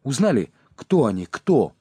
Узнали, кто они, кто?»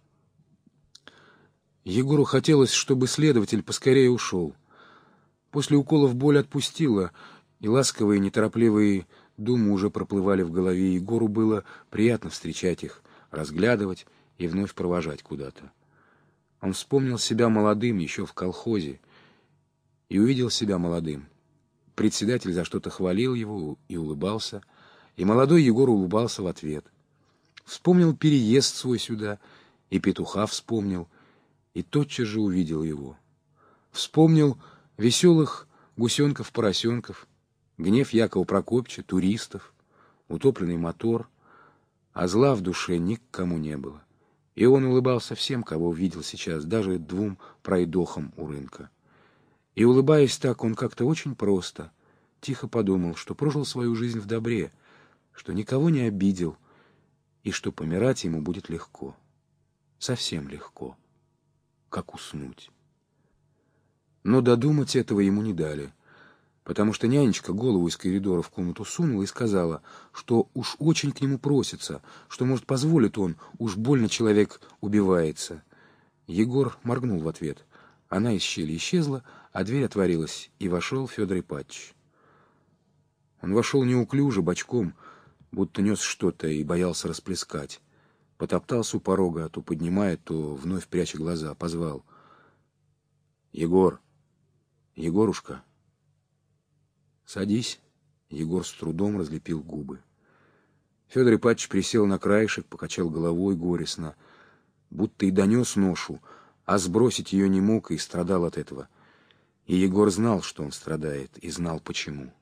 Егору хотелось, чтобы следователь поскорее ушел. После уколов боль отпустила, и ласковые, неторопливые думы уже проплывали в голове. Егору было приятно встречать их, разглядывать и вновь провожать куда-то. Он вспомнил себя молодым еще в колхозе и увидел себя молодым. Председатель за что-то хвалил его и улыбался, и молодой Егор улыбался в ответ. Вспомнил переезд свой сюда, и петуха вспомнил, и тотчас же увидел его. Вспомнил веселых гусенков-поросенков, гнев Якова Прокопьевича, туристов, утопленный мотор, а зла в душе ни к кому не было. И он улыбался всем, кого увидел сейчас, даже двум пройдохам у рынка. И, улыбаясь так, он как-то очень просто, тихо подумал, что прожил свою жизнь в добре, что никого не обидел, и что помирать ему будет легко, совсем легко, как уснуть. Но додумать этого ему не дали, потому что нянечка голову из коридора в комнату сунула и сказала, что уж очень к нему просится, что, может, позволит он, уж больно человек убивается. Егор моргнул в ответ. Она из щели исчезла, а дверь отворилась, и вошел Федор Ипатьевич. Он вошел неуклюже, бочком, будто нес что-то и боялся расплескать. Потоптался у порога, то поднимая, то вновь пряча глаза, позвал: «Егор! Егорушка!» «Садись!» Егор с трудом разлепил губы. Федор Ипатьевич присел на краешек, покачал головой горестно, будто и донес ношу, а сбросить ее не мог и страдал от этого. И Егор знал, что он страдает, и знал, почему.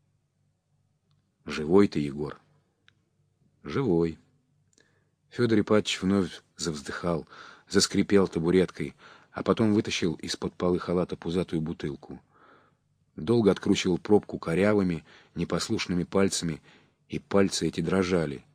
«Живой ты, Егор?» «Живой». Федор Ипатьевич вновь завздыхал, заскрипел табуреткой, а потом вытащил из-под полы халата пузатую бутылку. Долго откручивал пробку корявыми, непослушными пальцами, и пальцы эти дрожали.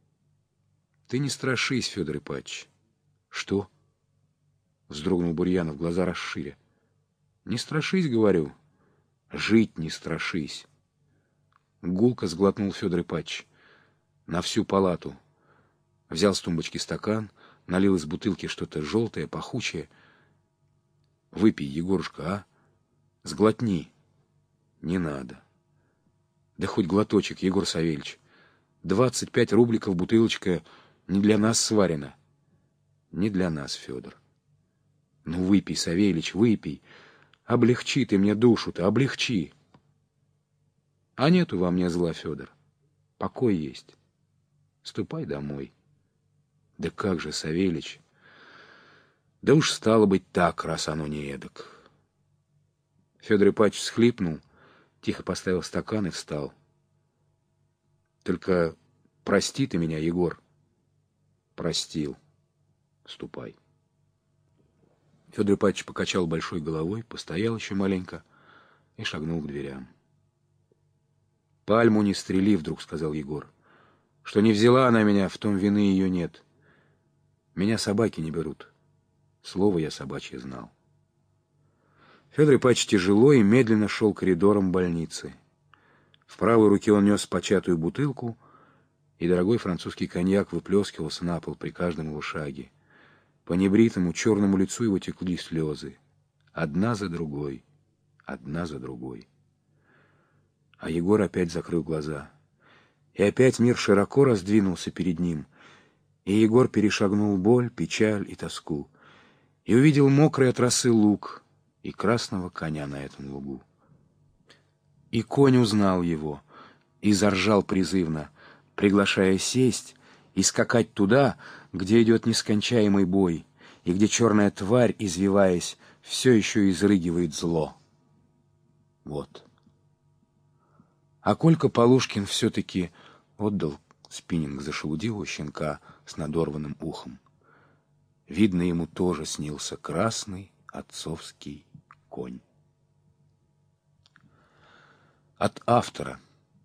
«Ты не страшись, Федор Ипатьевич». «Что?» — вздрогнул Бурьянов, глаза расширя. «Не страшись, говорю. Жить не страшись». Гулко сглотнул Федор Ипатьевич. На всю палату. Взял с тумбочки стакан, налил из бутылки что-то желтое, пахучее. «Выпей, Егорушка, а? Сглотни». «Не надо». «Да хоть глоточек, Егор Савельич. 25 рубликов бутылочка не для нас сварена». «Не для нас, Федор». «Ну выпей, Савельич, выпей. Облегчи ты мне душу-то, облегчи». «А нету во мне зла, Федор. Покой есть. Ступай домой». «Да как же, Савельич?» «Да уж стало быть так, раз оно не эдак». Федор Ипатьевич всхлипнул, тихо поставил стакан и встал. «Только прости ты меня, Егор». «Простил. Ступай». Федор Ипатьевич покачал большой головой, постоял еще маленько и шагнул к дверям. «Пальму не стрели», — вдруг сказал Егор. «Что не взяла она меня, в том вины ее нет. Меня собаки не берут. Слово я собачье знал». Федор Ипатьевич тяжело и медленно шел коридором больницы. В правой руке он нес початую бутылку, и дорогой французский коньяк выплескивался на пол при каждом его шаге. По небритому черному лицу его текли слезы. Одна за другой, одна за другой. А Егор опять закрыл глаза. И опять мир широко раздвинулся перед ним. И Егор перешагнул боль, печаль и тоску. И увидел мокрый от росы луг и красного коня на этом лугу. И конь узнал его и заржал призывно, приглашая сесть и скакать туда, где идет нескончаемый бой, и где черная тварь, извиваясь, все еще изрыгивает зло. Вот. А Колька Полушкин все-таки отдал спиннинг за шелудивого щенка с надорванным ухом. Видно, ему тоже снился красный отцовский конь. От автора.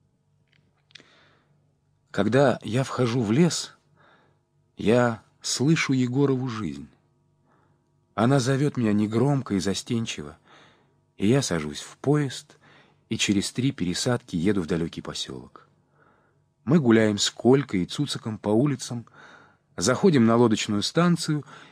Когда я вхожу в лес, я слышу Егорову жизнь. Она зовет меня негромко и застенчиво, и я сажусь в поезд и через 3 пересадки еду в далекий поселок. Мы гуляем с Колькой и Цуциком по улицам, Заходим на лодочную станцию